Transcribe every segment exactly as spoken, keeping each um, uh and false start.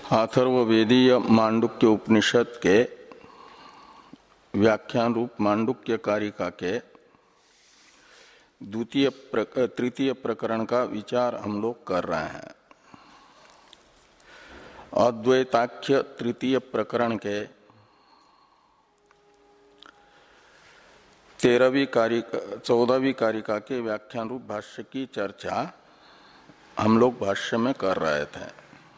अथर्ववेदीय मांडुक्य उपनिषद के व्याख्यान रूप मांडुक्य कारिका के द्वितीय तृतीय प्रकरण का विचार हम लोग कर रहे हैं। अद्वैताख्य तृतीय प्रकरण के तेरहवीं कारिका चौदहवीं कारिका के व्याख्यान रूप भाष्य की चर्चा हम लोग भाष्य में कर रहे थे।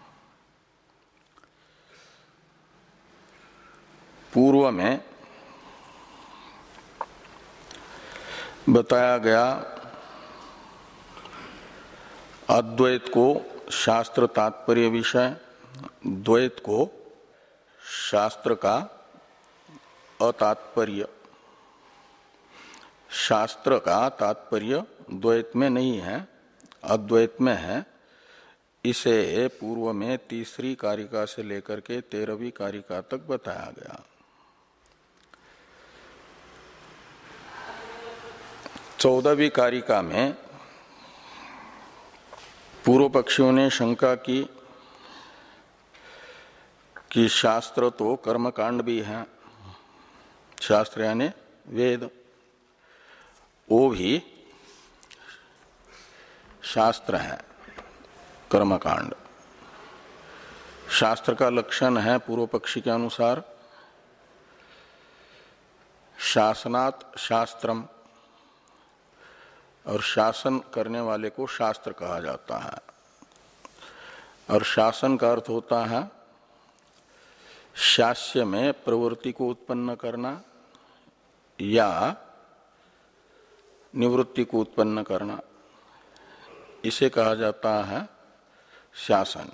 पूर्व में बताया गया अद्वैत को शास्त्र तात्पर्य विषय, द्वैत को शास्त्र का अतात्पर्य। शास्त्र का तात्पर्य द्वैत में नहीं है, अद्वैत में है। इसे पूर्व में तीसरी कारिका से लेकर के तेरहवीं कारिका तक बताया गया। चौदहवीं कारिका में पूर्व पक्षियों ने शंका की कि शास्त्र तो कर्मकांड भी है, शास्त्र यानी वेद, वो भी शास्त्र है, कर्मकांड। शास्त्र का लक्षण है पूर्व पक्षी के अनुसार शासनात् शास्त्रम, और शासन करने वाले को शास्त्र कहा जाता है। और शासन का अर्थ होता है शास्य में प्रवृत्ति को उत्पन्न करना या निवृत्ति को उत्पन्न करना, इसे कहा जाता है शासन।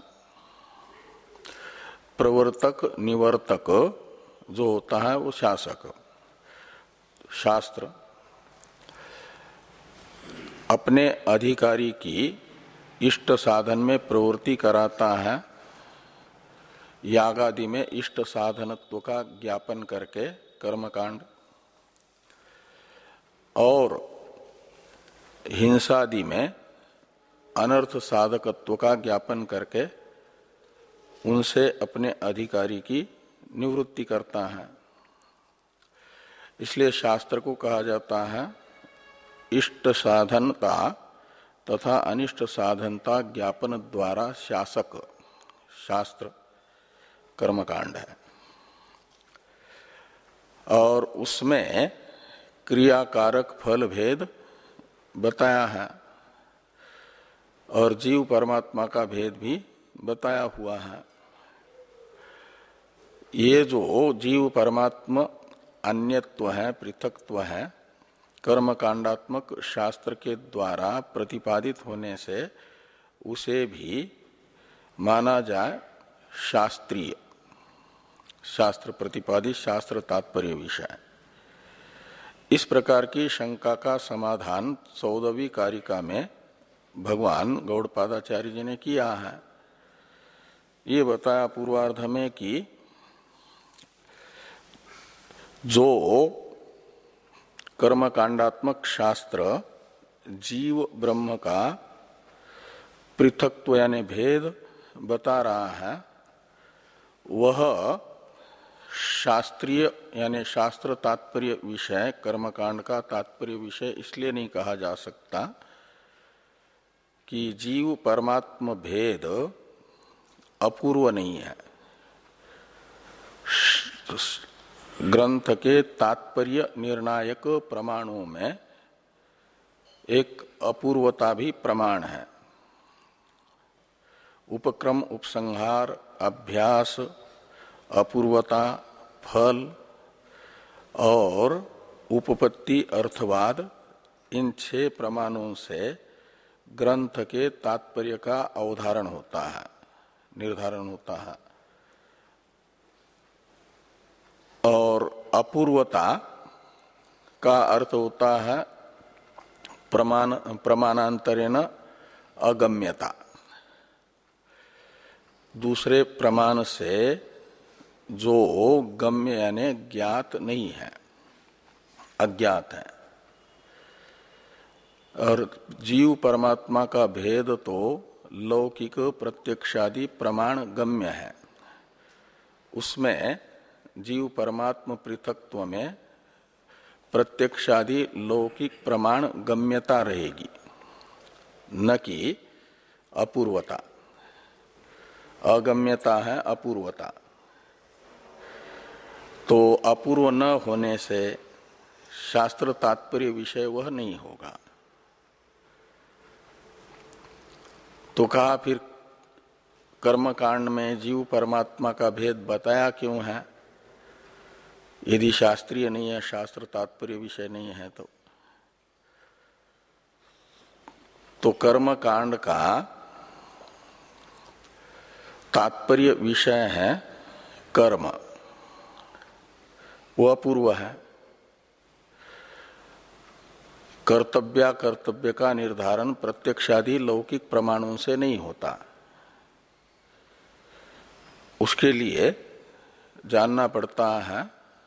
प्रवर्तक निवर्तक जो होता है वो शासक। शास्त्र अपने अधिकारी की इष्ट साधन में प्रवृत्ति कराता है, यागादि में इष्ट साधनत्व का ज्ञापन करके कर्मकांड, और हिंसादि में अनर्थ साधकत्व का ज्ञापन करके उनसे अपने अधिकारी की निवृत्ति करता है। इसलिए शास्त्र को कहा जाता है इष्ट साधनता तथा अनिष्ट साधनता ज्ञापन द्वारा शासक। शास्त्र कर्मकांड है और उसमें क्रियाकारक फल भेद बताया है और जीव परमात्मा का भेद भी बताया हुआ है। ये जो जीव परमात्मा अन्यत्व है, पृथकत्व है, कर्मकांडात्मक शास्त्र के द्वारा प्रतिपादित होने से उसे भी माना जाए शास्त्रीय, शास्त्र प्रतिपादित, शास्त्र तात्पर्य विषय। इस प्रकार की शंका का समाधान चौदहवीं कारिका में भगवान गौड़पादाचार्य जी ने किया है। ये बताया पूर्वार्ध में कि जो कर्मकांडात्मक शास्त्र जीव ब्रह्म का पृथकत्व यानी भेद बता रहा है, वह शास्त्रीय यानी शास्त्र तात्पर्य विषय, कर्मकांड का तात्पर्य विषय इसलिए नहीं कहा जा सकता कि जीव परमात्म भेद अपूर्व नहीं है। ग्रंथ के तात्पर्य निर्णायक प्रमाणों में एक अपूर्वता भी प्रमाण है। उपक्रम, उपसंहार, अभ्यास, अपूर्वता, फल और उपपत्ति अर्थवाद, इन छह प्रमाणों से ग्रंथ के तात्पर्य का अवधारण होता है, निर्धारण होता है। और अपूर्वता का अर्थ होता है प्रमाण प्रमाणांतरेण अगम्यता, दूसरे प्रमाण से जो गम्य यानी ज्ञात नहीं है, अज्ञात है। और जीव परमात्मा का भेद तो लौकिक प्रत्यक्षादि प्रमाण गम्य है। उसमें जीव परमात्म पृथक्त्व में प्रत्यक्षादि लौकिक प्रमाण गम्यता रहेगी, न कि अपूर्वता। अगम्यता है अपूर्वता। तो अपूर्व न होने से शास्त्र तात्पर्य विषय वह नहीं होगा। तो कहा फिर कर्मकांड में जीव परमात्मा का भेद बताया क्यों है? यदि शास्त्रीय नहीं है, शास्त्र तात्पर्य विषय नहीं है तो तो कर्मकांड का तात्पर्य विषय है कर्म, वह अपूर्व है। कर्तव्य कर्तव्य का निर्धारण प्रत्यक्षादि लौकिक प्रमाणों से नहीं होता। उसके लिए जानना पड़ता है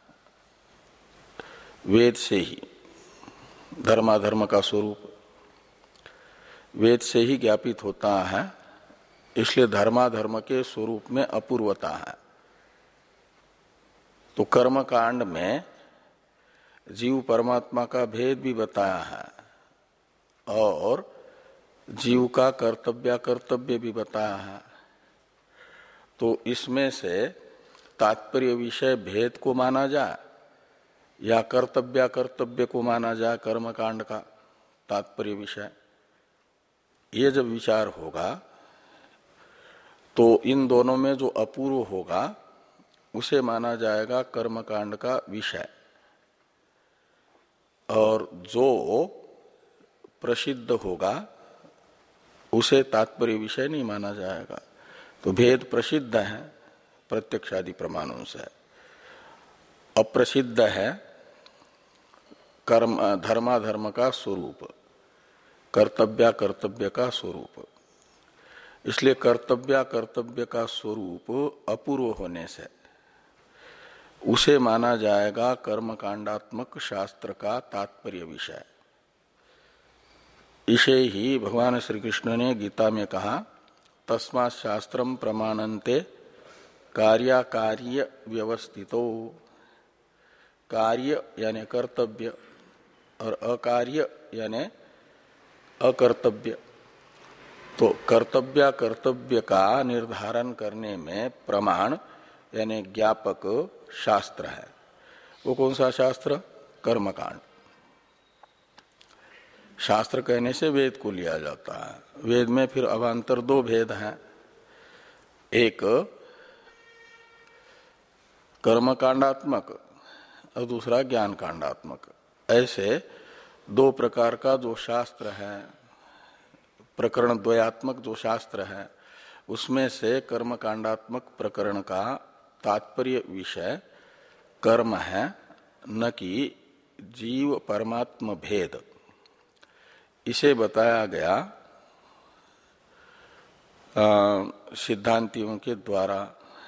वेद से ही, धर्माधर्म का स्वरूप वेद से ही ज्ञापित होता है। इसलिए धर्माधर्म के स्वरूप में अपूर्वता है। तो कर्म कांड में जीव परमात्मा का भेद भी बताया है और जीव का कर्तव्य कर्तव्य भी बताया है। तो इसमें से तात्पर्य विषय भेद को माना जाए या कर्तव्य कर्तव्य को माना जाए, कर्मकांड का तात्पर्य विषय, ये जब विचार होगा तो इन दोनों में जो अपूर्व होगा उसे माना जाएगा कर्मकांड का विषय, और जो प्रसिद्ध होगा उसे तात्पर्य विषय नहीं माना जाएगा। तो भेद प्रसिद्ध है प्रत्यक्षादि प्रमाणों से, अप्रसिद्ध है कर्म धर्माधर्म का स्वरूप, कर्तव्य कर्तव्य का स्वरूप। इसलिए कर्तव्य कर्तव्य का स्वरूप अपूर्व होने से उसे माना जाएगा कर्मकांडात्मक शास्त्र का तात्पर्य विषय। इसे ही भगवान श्री कृष्ण ने गीता में कहा, तस्मात् शास्त्रम प्रमाणन्ते कार्याकार्य व्यवस्थितो। कार्य यानी कर्तव्य और अकार्य यानी अकर्तव्य। तो कर्तव्य कर्तव्य का निर्धारण करने में प्रमाण यानी ज्ञापक शास्त्र है। वो कौन सा शास्त्र? कर्मकांड। शास्त्र कहने से वेद को लिया जाता है। वेद में फिर अवान्तर दो भेद हैं, एक कर्मकांडात्मक और दूसरा ज्ञान कांडात्मक। ऐसे दो प्रकार का जो शास्त्र है, प्रकरण द्वयात्मक जो शास्त्र है, उसमें से कर्मकांडात्मक प्रकरण का तात्पर्य विषय कर्म है, न कि जीव परमात्म भेद। इसे बताया गया सिद्धांतियों के द्वारा।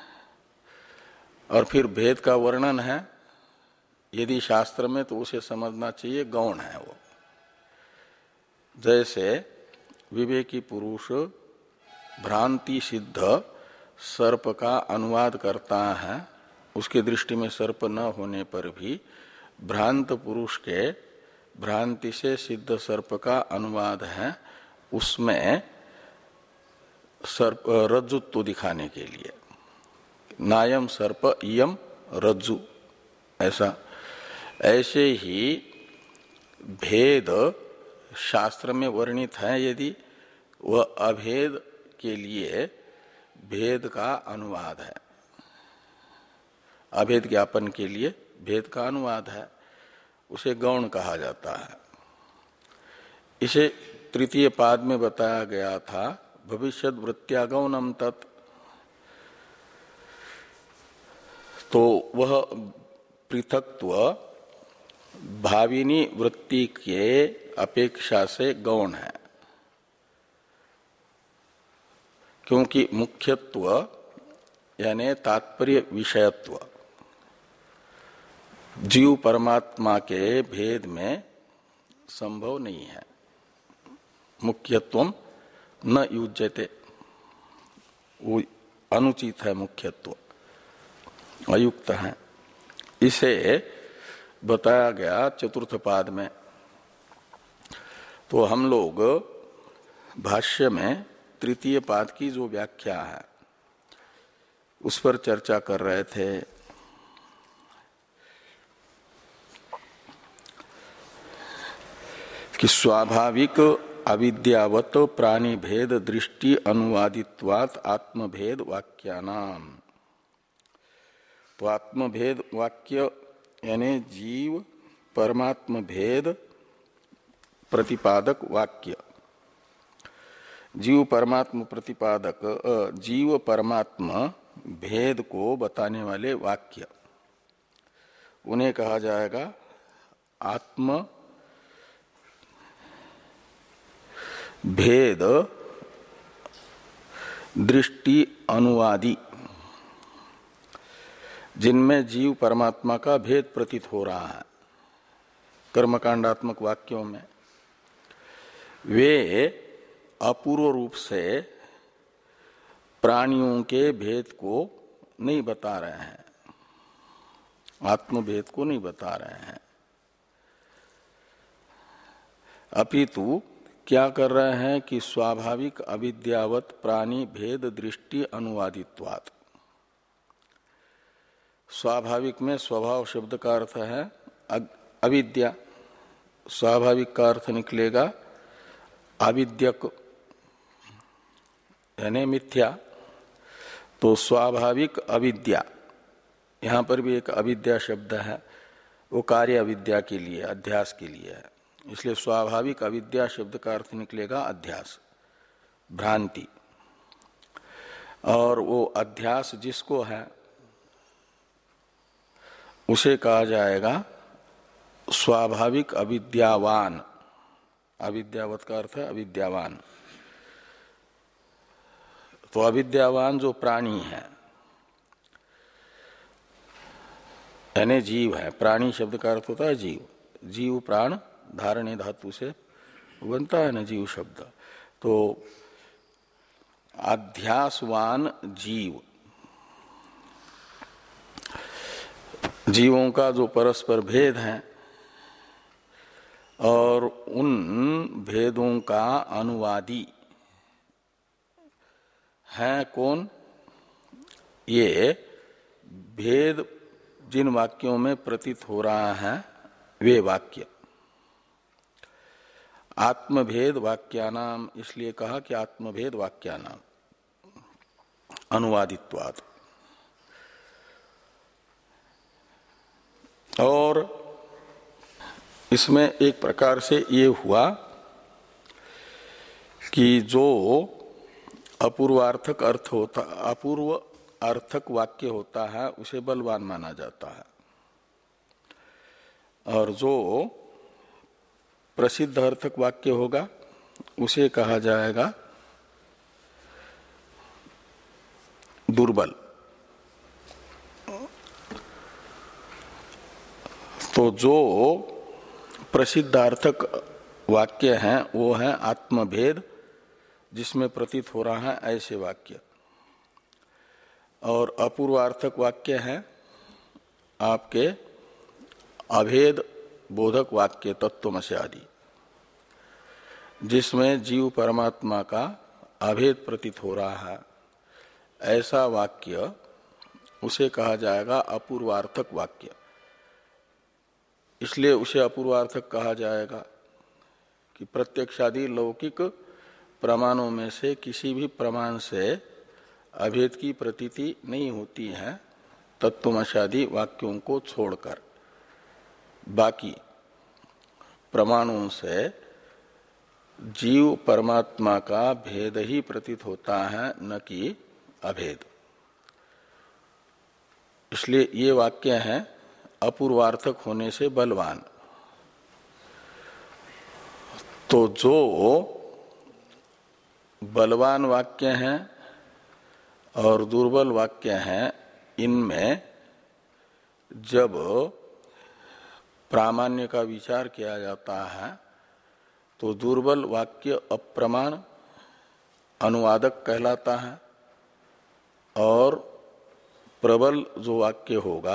और फिर भेद का वर्णन है यदि शास्त्र में, तो उसे समझना चाहिए गौण है वो। जैसे विवेकी पुरुष भ्रांति सिद्ध सर्प का अनुवाद करता है, उसके दृष्टि में सर्प न होने पर भी भ्रांत पुरुष के भ्रांति से सिद्ध सर्प का अनुवाद है, उसमें सर्प रज्जुत्व दिखाने के लिए, नायम सर्प इयम रज्जु, ऐसा। ऐसे ही भेद शास्त्र में वर्णित है, यदि वह अभेद के लिए भेद का अनुवाद है, अभेद ज्ञापन के लिए भेद का अनुवाद है, उसे गौण कहा जाता है। इसे तृतीय पाद में बताया गया था, भविष्यद वृत्त्या गौणम तत्। तो वह पृथक्त्व भाविनी वृत्ति के अपेक्षा से गौण है, क्योंकि मुख्यत्व यानी तात्पर्य विषयत्व जीव परमात्मा के भेद में संभव नहीं है। मुख्यत्वम न युज्यते, वो अनुचित है मुख्यत्व। अयुक्त हैं। इसे बताया गया चतुर्थ पाद में। तो हम लोग भाष्य में तृतीय पाद की जो व्याख्या है उस पर चर्चा कर रहे थे। कि स्वाभाविक अविद्यावत प्राणी भेद दृष्टि अनुवादित्वात् आत्मभेद वाक्यानाम। तो आत्मभेद वाक्य यानी जीव परमात्म भेद प्रतिपादक वाक्य, जीव परमात्म प्रतिपादक जीव परमात्म भेद को बताने वाले वाक्य, उन्हें कहा जाएगा आत्म भेद दृष्टि अनुवादी, जिनमें जीव परमात्मा का भेद प्रतीत हो रहा है कर्मकांडात्मक वाक्यों में। वे अपूर्व रूप से प्राणियों के भेद को नहीं बता रहे हैं, आत्मभेद को नहीं बता रहे हैं, अपितु क्या कर रहे हैं कि स्वाभाविक अविद्यावत प्राणी भेद दृष्टि अनुवादित्वात्। स्वाभाविक में स्वभाव शब्द का अर्थ है अविद्या, स्वाभाविक का अर्थ निकलेगा अविद्यक यानी मिथ्या। तो स्वाभाविक अविद्या, यहां पर भी एक अविद्या शब्द है, वो कार्य अविद्या के लिए अध्यास के लिए है, इसलिए स्वाभाविक अविद्या शब्द का अर्थ निकलेगा अध्यास भ्रांति। और वो अध्यास जिसको है उसे कहा जाएगा स्वाभाविक अविद्यावान। अविद्यावत का अर्थ है अविद्यावान। तो अविद्यावान जो प्राणी है यानी जीव है, प्राणी शब्द का अर्थ होता है जीव, जीव प्राण धारणे धातु से बनता है ना जीव शब्द। तो अध्यासवान जीव, जीवों का जो परस्पर भेद है और उन भेदों का अनुवादी है कौन, ये भेद जिन वाक्यों में प्रतीत हो रहा है वे वाक्य। आत्मभेद वाक्यानाम इसलिए कहा कि आत्मभेद वाक्यानाम अनुवादित्वात्। और इसमें एक प्रकार से ये हुआ कि जो अपूर्वार्थक अर्थ होता, अपूर्व अर्थक वाक्य होता है उसे बलवान माना जाता है, और जो प्रसिद्ध अर्थक वाक्य होगा उसे कहा जाएगा दुर्बल। तो जो प्रसिद्धार्थक वाक्य हैं वो है आत्मभेद जिसमें प्रतीत हो रहा है ऐसे वाक्य, और अपूर्वार्थक वाक्य है आपके अभेद बोधक वाक्य तत्वमसि आदि, जिसमें जीव परमात्मा का अभेद प्रतीत हो रहा है ऐसा वाक्य उसे कहा जाएगा अपूर्वार्थक वाक्य। इसलिए उसे अपूर्वार्थक कहा जाएगा कि प्रत्यक्षादि लौकिक प्रमाणों में से किसी भी प्रमाण से अभेद की प्रतीति नहीं होती है तत्वमशादि वाक्यों को छोड़कर। बाकी प्रमाणों से जीव परमात्मा का भेद ही प्रतीत होता है, न कि अभेद। इसलिए ये वाक्य हैं अपूर्वार्थक होने से बलवान। तो जो बलवान वाक्य हैं और दुर्बल वाक्य हैं, इनमें जब प्रामाण्य का विचार किया जाता है तो दुर्बल वाक्य अप्रमाण अनुवादक कहलाता है और प्रबल जो वाक्य होगा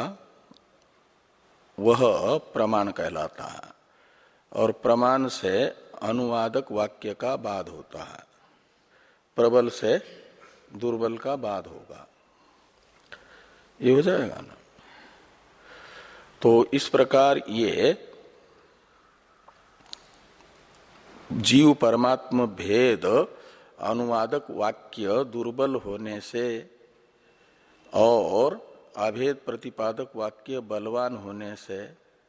वह प्रमाण कहलाता है, और प्रमाण से अनुवादक वाक्य का बाद होता है, प्रबल से दुर्बल का बाद होगा। ये हो जाएगा ना। तो इस प्रकार ये जीव परमात्म भेद अनुवादक वाक्य दुर्बल होने से और अभेद प्रतिपादक वाक्य बलवान होने से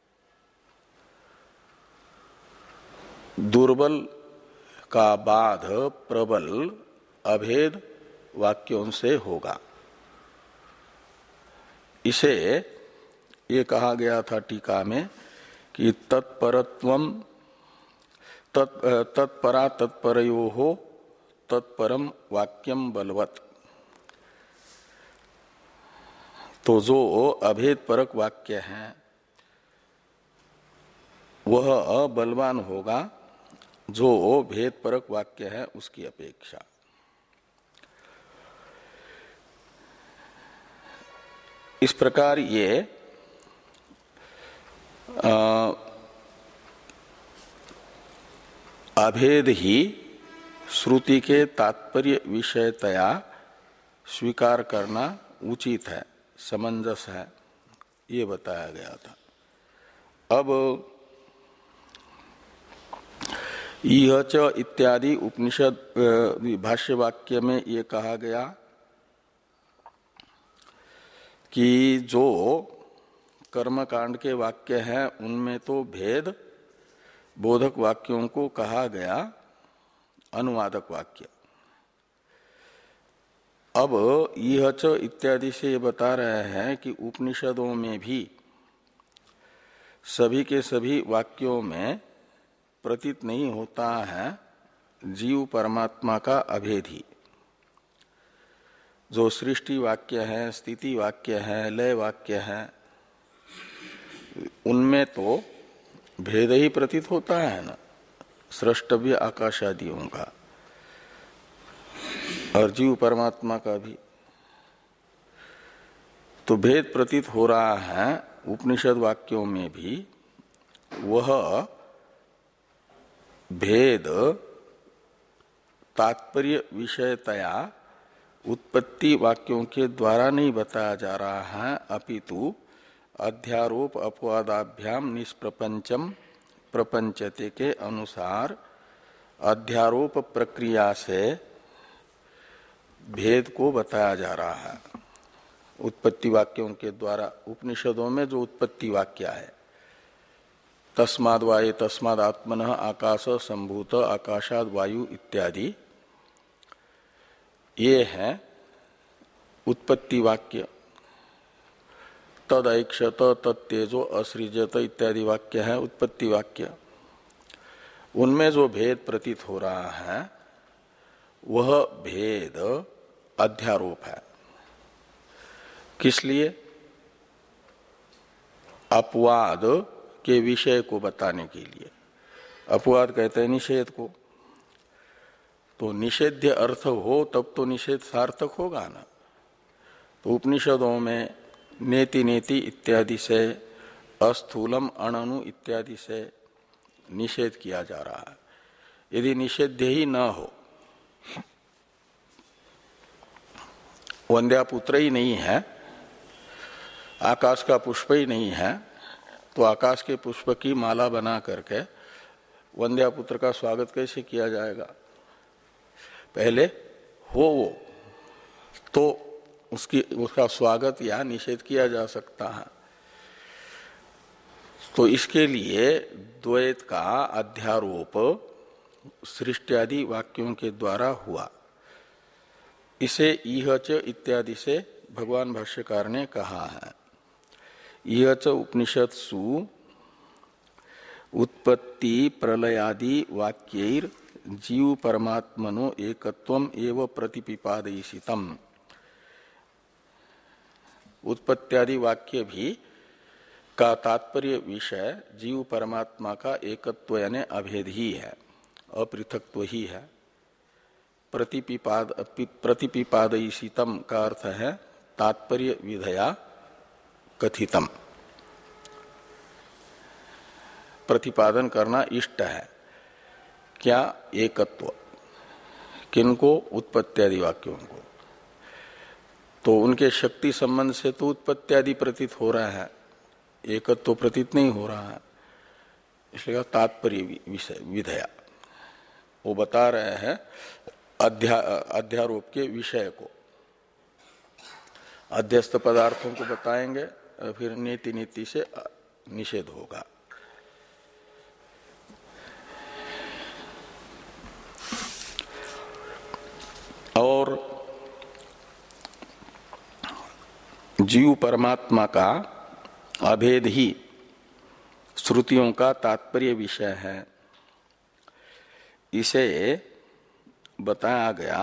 दुर्बल का बाध प्रबल अभेद वाक्यों से होगा। इसे ये कहा गया था टीका में कि तत्परत्वम तत्परा तत्परयो हो तत्परम वाक्यम बलवत। तो जो अभेद परक वाक्य है वह बलवान होगा जो भेद परक वाक्य है उसकी अपेक्षा। इस प्रकार ये अभेद ही श्रुति के तात्पर्य विषयतया स्वीकार करना उचित है, समंजस है, ये बताया गया था। अब यह च इत्यादि उपनिषद भाष्य वाक्य में ये कहा गया कि जो कर्मकांड के वाक्य हैं उनमें तो भेद बोधक वाक्यों को कहा गया अनुवादक वाक्य। अब यह च इत्यादि से ये बता रहे हैं कि उपनिषदों में भी सभी के सभी वाक्यों में प्रतीत नहीं होता है जीव परमात्मा का अभेद ही। जो सृष्टि वाक्य है, स्थिति वाक्य है, लय वाक्य है, उनमें तो भेद ही प्रतीत होता है ना, सृष्टव्य आकाशादियों का, और जीव परमात्मा का भी तो भेद प्रतीत हो रहा है। उपनिषद वाक्यों में भी वह भेद तात्पर्य विषयतया उत्पत्ति वाक्यों के द्वारा नहीं बताया जा रहा है, अपितु अध्यारोप अपवादाभ्याम निष्प्रपंचम प्रपंचते के अनुसार अध्यारोप प्रक्रिया से भेद को बताया जा रहा है। उत्पत्ति वाक्यों के द्वारा उपनिषदों में जो उत्पत्ति वाक्य है, तस्माद् वाये तस्माद् आत्मनः आकाश संभूत आकाशाद् वायु इत्यादि, ये है उत्पत्ति वाक्य। तद ऐक्षत तत्तेजो असृजत इत्यादि वाक्य है उत्पत्ति वाक्य। उनमें जो भेद प्रतीत हो रहा है वह भेद अध्यारोप है। किस लिए? अपवाद के विषय को बताने के लिए। अपवाद कहते हैं निषेध को। तो निषेध्य अर्थ हो तब तो निषेध सार्थक होगा ना। तो उपनिषदों में नेति नेति इत्यादि से, अस्थूलम अणनु इत्यादि से निषेध किया जा रहा है। यदि निषेध्य ही न हो, वंद्यापुत्र ही नहीं है, आकाश का पुष्प ही नहीं है, तो आकाश के पुष्प की माला बना करके वंद्यापुत्र का स्वागत कैसे किया जाएगा? पहले हो वो तो उसकी उसका स्वागत या निषेध किया जा सकता है। तो इसके लिए द्वैत का अध्यारोप सृष्टि वाक्यों के द्वारा हुआ। इसे इह च इत्यादि से भगवान भाष्यकार ने कहा है। इह च उपनिषत्सु उत्पत्ति प्रलयादि वाक्यैर जीव परमात्मनो एकत्वम एव प्रतिपिपादयिषितम्। उत्पत्त्यादि वाक्य भी का तात्पर्य विषय जीव परमात्मा का एकत्व यानी अभेद ही है, अपृथकत्व ही है। प्रतिपिपाद प्रतिपिपादयिषितम् का अर्थ है तात्पर्य विधया कथितम, प्रतिपादन करना इष्ट है। क्या? एकत्व। किनको? उत्पत्त्यादि वाक्यों को। तो उनके शक्ति संबंध से तो उत्पत्त्यादि प्रतीत हो रहा है, एकत्व प्रतीत नहीं हो रहा है, इसलिए तात्पर्य विषय विधया। वो बता रहे हैं अध्या अध्यारोप के विषय को, अध्यस्त पदार्थों को बताएंगे, फिर नीति नीति से निषेध होगा। और जीव परमात्मा का अभेद ही श्रुतियों का तात्पर्य विषय है, इसे बताया गया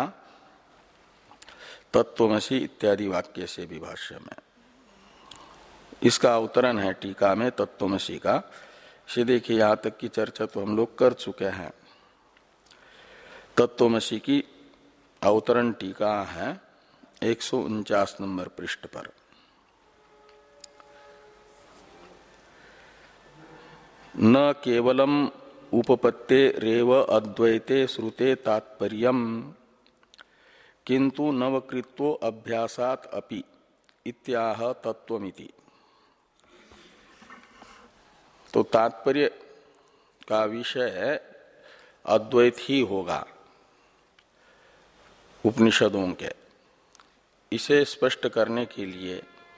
तत्त्वमसि इत्यादि वाक्य से भी भाष्य में। इसका अवतरण है टीका में तत्त्वमसि का। से देखिए यहां तक की चर्चा तो हम लोग कर चुके हैं। तत्त्वमसि की अवतरण टीका है एक सौ उनचास नंबर पृष्ठ पर। न केवलम उपपत्ते रेव अद्वैते श्रुते तात्पर्यम किंतु नवकृत्वो अभ्यासात अपि इत्याह तत्वमिति। तो तात्पर्य का विषय अद्वैत ही होगा उपनिषदों के। इसे स्पष्ट करने के लिए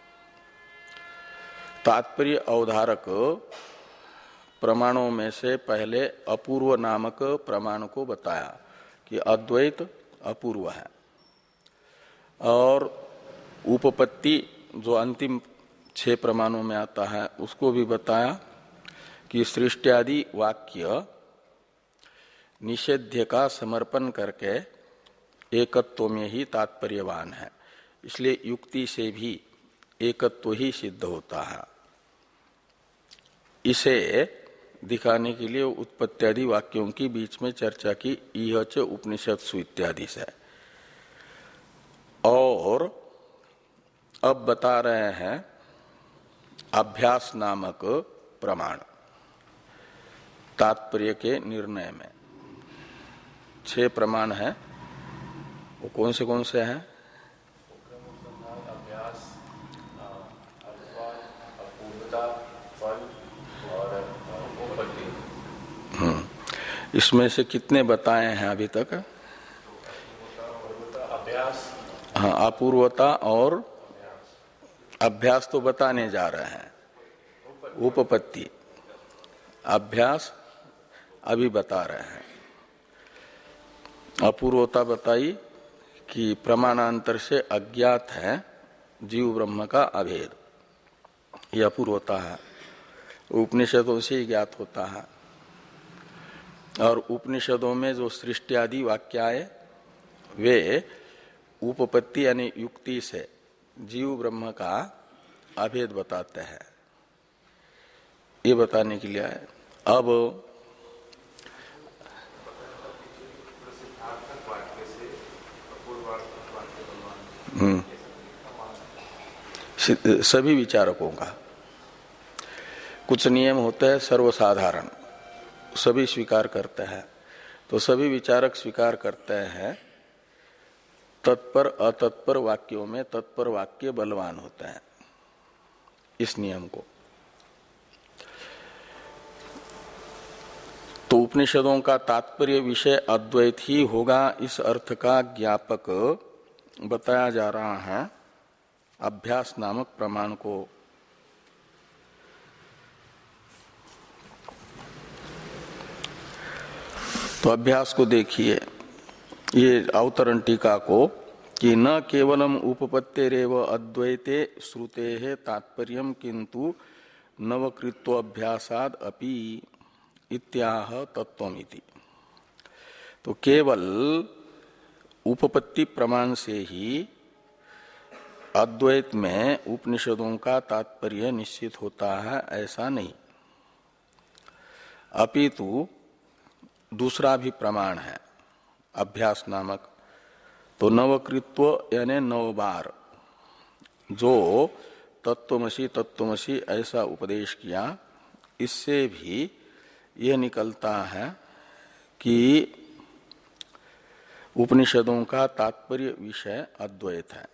तात्पर्य अवधारक प्रमाणों में से पहले अपूर्व नामक प्रमाण को बताया कि अद्वैत अपूर्व है, और उपपत्ति जो अंतिम छह प्रमाणों में आता है उसको भी बताया कि सृष्टि वाक्य निषेध्य का समर्पण करके एकत्व में ही तात्पर्यवान है, इसलिए युक्ति से भी एकत्व ही सिद्ध होता है। इसे दिखाने के लिए उत्पत्त्यादि वाक्यों की बीच में चर्चा की, इह च उपनिषत्सु इत्यादि से। और अब बता रहे हैं अभ्यास नामक प्रमाण तात्पर्य के निर्णय में। छह प्रमाण हैं, वो कौन से कौन से हैं? हम्म इसमें से कितने बताए हैं अभी तक? हाँ, अपूर्वता और अभ्यास तो बताने जा रहे हैं। उपपत्ति, अभ्यास अभी बता रहे हैं। अपूर्वता बताई कि प्रमाणांतर से अज्ञात है जीव ब्रह्म का अभेद, यह अपूर्वता है, उपनिषदों से ही ज्ञात होता है। और उपनिषदों में जो सृष्टि आदि वाक्य आए वे उपपत्ति यानी युक्ति से जीव ब्रह्म का अभेद बताते हैं, ये बताने के लिए आए। अब हम्म सभी विचारकों का कुछ नियम होता है सर्वसाधारण, सभी स्वीकार करते हैं। तो सभी विचारक स्वीकार करते हैं तत्पर अतत्पर वाक्यों में तत्पर वाक्य बलवान होते हैं, इस नियम को। तो उपनिषदों का तात्पर्य विषय अद्वैत ही होगा, इस अर्थ का ज्ञापक बताया जा रहा है अभ्यास नामक प्रमाण को। तो अभ्यास को देखिए, ये अवतरण टीका को कि न केवलम उपपत्तेरेव अद्वैते श्रुते है तात्पर्यम किंतु नवकृत्व अभ्यासाद अपि इत्याह तत्वमिति। तो केवल उपपत्ति प्रमाण से ही अद्वैत में उपनिषदों का तात्पर्य निश्चित होता है ऐसा नहीं, अपितु दूसरा भी प्रमाण है अभ्यास नामक। तो नवकृत्व यानी नौ बार जो तत्वमसि तत्वमसि ऐसा उपदेश किया, इससे भी यह निकलता है कि उपनिषदों का तात्पर्य विषय अद्वैत है।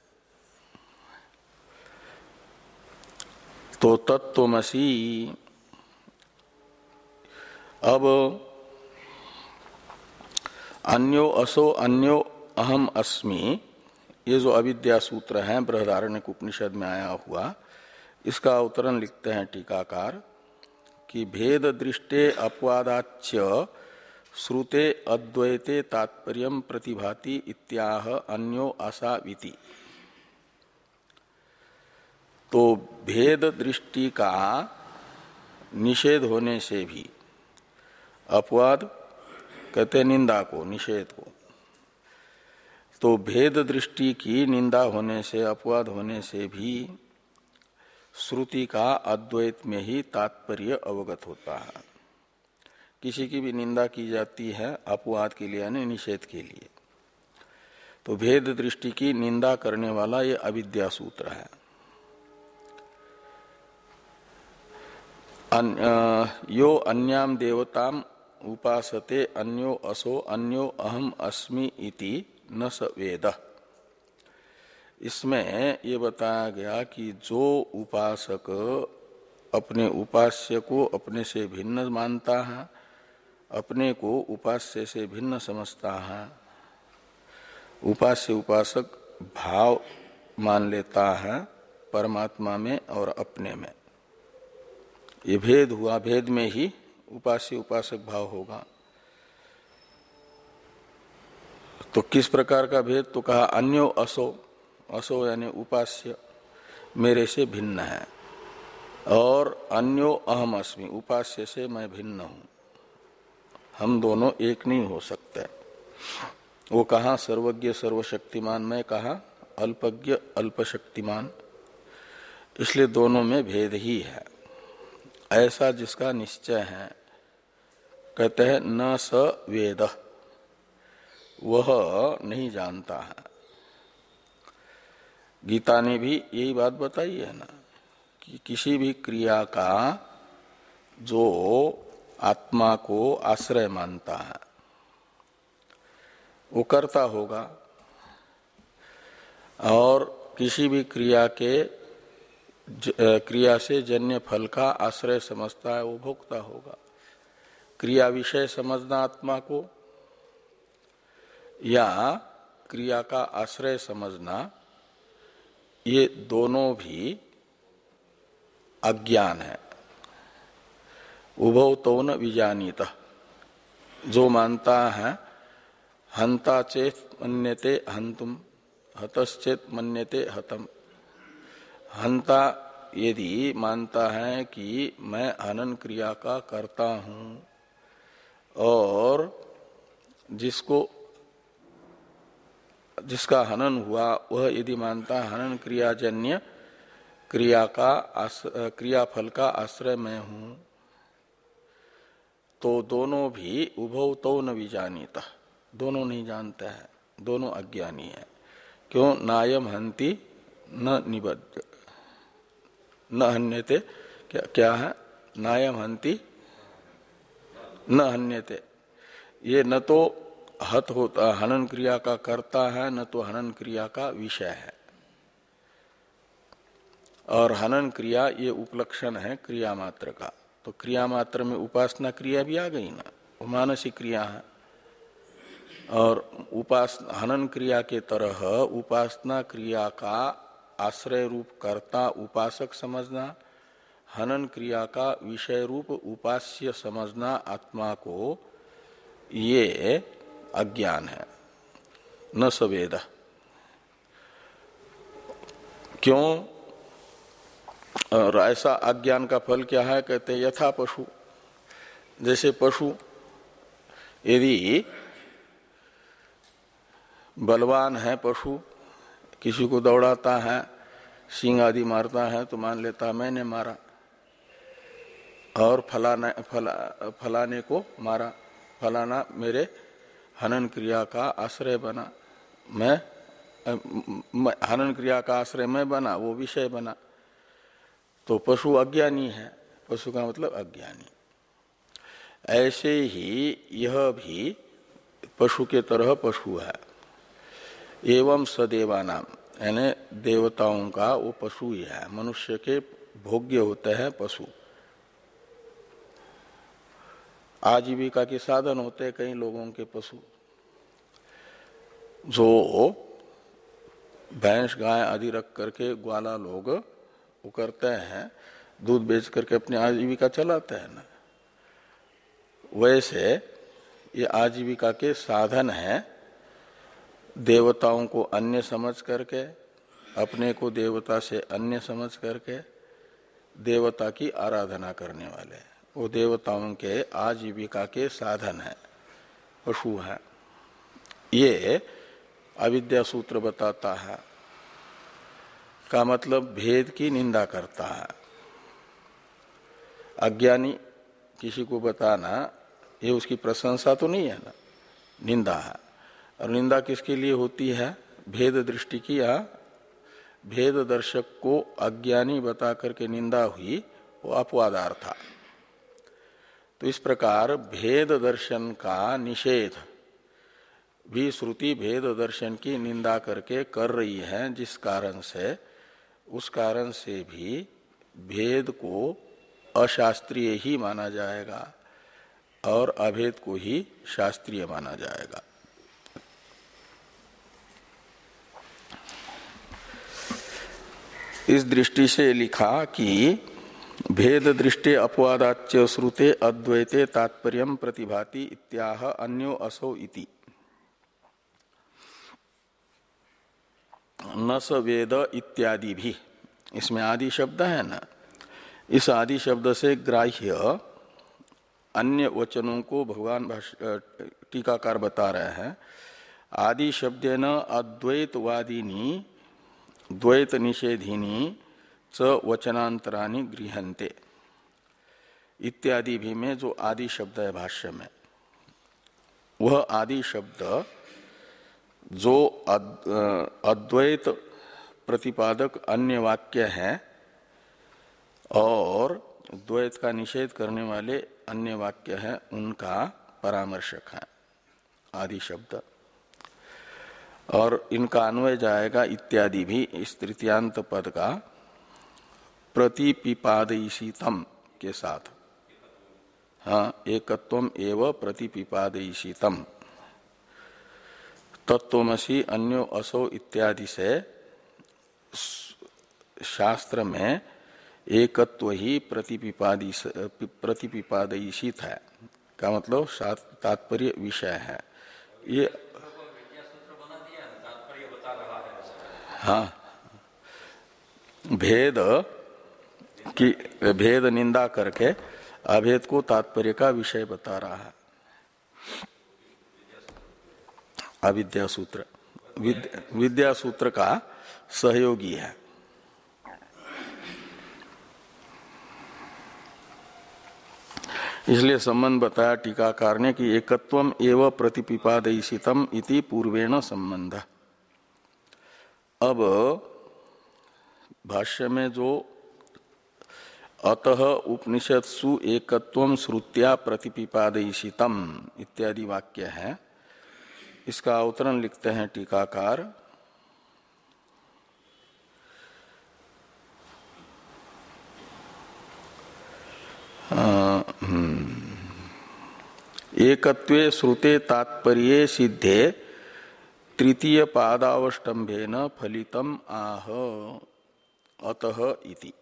तो तत्वमसि, अब अन्यो असो अन्यो अहम अस्मि, ये जो अविद्या सूत्र है बृहदारण्यक उपनिषद में आया हुआ, इसका अवतरण लिखते हैं टीकाकार कि भेद दृष्टे अपवादाच्य श्रुते अद्वैते तात्पर्यम प्रतिभाति इत्याह अन्यो असाविति। तो भेद दृष्टि का निषेध होने से भी, अपवाद कहते निंदा को, निषेध को, तो भेद दृष्टि की निंदा होने से, अपवाद होने से भी श्रुति का अद्वैत में ही तात्पर्य अवगत होता है। किसी की भी निंदा की जाती है अपवाद के लिए यानी निषेध के लिए, तो भेद दृष्टि की निंदा करने वाला ये अविद्या सूत्र है। अन, यो अन्याम देवताम उपासते अन्यो असो अन्यो अहम अस्मि इति न स वेद। इसमें ये बताया गया कि जो उपासक अपने उपास्य को अपने से भिन्न मानता है, अपने को उपास्य से भिन्न समझता है, उपास्य उपासक भाव मान लेता है परमात्मा में और अपने में, ये भेद हुआ। भेद में ही उपास्य उपासक भाव होगा। तो किस प्रकार का भेद? तो कहा अन्यो असो, असो यानी उपास्य मेरे से भिन्न है, और अन्यो अहम अस्मि, उपास्य से मैं भिन्न हूं, हम दोनों एक नहीं हो सकते। वो कहा सर्वज्ञ सर्वशक्तिमान, मैं कहा अल्पज्ञ अल्पशक्तिमान, इसलिए दोनों में भेद ही है। ऐसा जिसका निश्चय है, कहते हैं न स वेद, वह नहीं जानता है। गीता ने भी यही बात बताई है ना कि किसी भी क्रिया का जो आत्मा को आश्रय मानता है वो कर्ता होगा, और किसी भी क्रिया के क्रिया से जन्य फल का आश्रय समझता है वो भोक्ता होगा। क्रिया विषय समझना आत्मा को या क्रिया का आश्रय समझना, ये दोनों भी अज्ञान है। उभौ तो न विजानीत, जो मानता है हंता चेत मन्यते हंतुम, हतश्चेत मन्यते हतम। हंता यदि मानता है कि मैं हनन क्रिया का करता हूं, और जिसको जिसका हनन हुआ वह यदि मानता है हनन क्रियाजन्य क्रिया का क्रिया फल का आश्रय मैं हूं, तो दोनों भी उभौ तो न विजानीत, दोनों नहीं जानते हैं, दोनों अज्ञानी है। क्यों? नायम हंति न निबद्ध, न हन्यते, क्या क्या है? नायम हंति न हन्यते, ये न तो हत होता हनन क्रिया का करता है, न तो हनन क्रिया का विषय है। और हनन क्रिया ये उपलक्षण है क्रिया मात्र का, तो क्रिया मात्र में उपासना क्रिया भी आ गई ना, वो मानसिक क्रिया है। और उपास हनन क्रिया के तरह उपासना क्रिया का आश्रय रूप कर्ता उपासक समझना, हनन क्रिया का विषय रूप उपास्य समझना आत्मा को, ये अज्ञान है, न सवेद। क्यों? और ऐसा अज्ञान का फल क्या है? कहते यथा पशु, जैसे पशु यदि बलवान है, पशु किसी को दौड़ाता है, सींग आदि मारता है, तो मान लेता मैंने मारा, और फलाना फला, फलाने को मारा, फलाना मेरे हनन क्रिया का आश्रय बना, मैं हनन क्रिया का आश्रय मैं बना, वो विषय बना, तो पशु अज्ञानी है। पशु का मतलब अज्ञानी। ऐसे ही यह भी पशु के तरह पशु है। एवं सदेवानाम, यानी देवताओं का वो पशु ही है। मनुष्य के भोग्य होते हैं पशु, आजीविका के साधन होते हैं कई लोगों के पशु। जो भैंस गाय आदि रख करके ग्वाला लोग वो करते हैं, दूध बेच करके अपनी आजीविका चलाते हैं ना, वैसे ये आजीविका के साधन हैं। देवताओं को अन्य समझ करके, अपने को देवता से अन्य समझ करके देवता की आराधना करने वाले, वो देवताओं के आजीविका के साधन है, पशु है। ये अविद्या सूत्र बताता है, का मतलब भेद की निंदा करता है। अज्ञानी किसी को बताना ये उसकी प्रशंसा तो नहीं है ना, निंदा है। और निंदा किसके लिए होती है? भेद दृष्टि की, या भेद दर्शक को अज्ञानी बता करके निंदा हुई, वो अपवादार था। तो इस प्रकार भेद दर्शन का निषेध भी श्रुति भेद दर्शन की निंदा करके कर रही है, जिस कारण से उस कारण से भी भेद को अशास्त्रीय ही माना जाएगा और अभेद को ही शास्त्रीय माना जाएगा। इस दृष्टि से लिखा कि भेद दृष्टि अपवादाच्य श्रुते अद्वैते तात्पर्यम प्रतिभाति इत्याह अन्यो असौ इति न स वेद इत्यादि भी, इसमें आदि शब्द है ना, इस आदि शब्द से ग्राह्य अन्य वचनों को भगवान टीकाकार बता रहे हैं। आदि शब्देन अद्वैतवादिनी द्वैत निषेधिनी च वचनांतरानि गृह्यन्ते इत्यादि भी में जो आदि शब्द है भाष्य में, वह आदि शब्द जो अद्वैत प्रतिपादक अन्य वाक्य है और द्वैत का निषेध करने वाले अन्य वाक्य है, उनका परामर्शक है आदि शब्द। और इनका अन्वय जाएगा इत्यादि भी इस तृतीयांत पद का प्रतिपिपादयिषितम के साथ। हाँ, एकत्वम एव प्रतिपिपादयिषितम तत्वमसि अन्यो असो इत्यादि से शास्त्र में एकत्व ही प्रतिपिपादयिषित है, का मतलब तात्पर्य विषय है ये। हाँ, भेद की भेद निंदा करके अभेद को तात्पर्य का विषय बता रहा है। अविद्या सूत्र विद, विद्या सूत्र का सहयोगी है। इसलिए संबंध बताया टीकाकार ने कि एकत्वम एव प्रतिपिपादयिषितम इति पूर्वेण संबंध। अब भाष्य में जो अतः उपनिषत्सु एकत्वम श्रुत्या प्रतिपिपादयिषितम इत्यादि वाक्य है, इसका अवतरण लिखते हैं टीकाकार। एकत्वे श्रुते तात्पर्ये सिद्धे तृतीय पादावष्टंभेन फलितम आह अतः इति।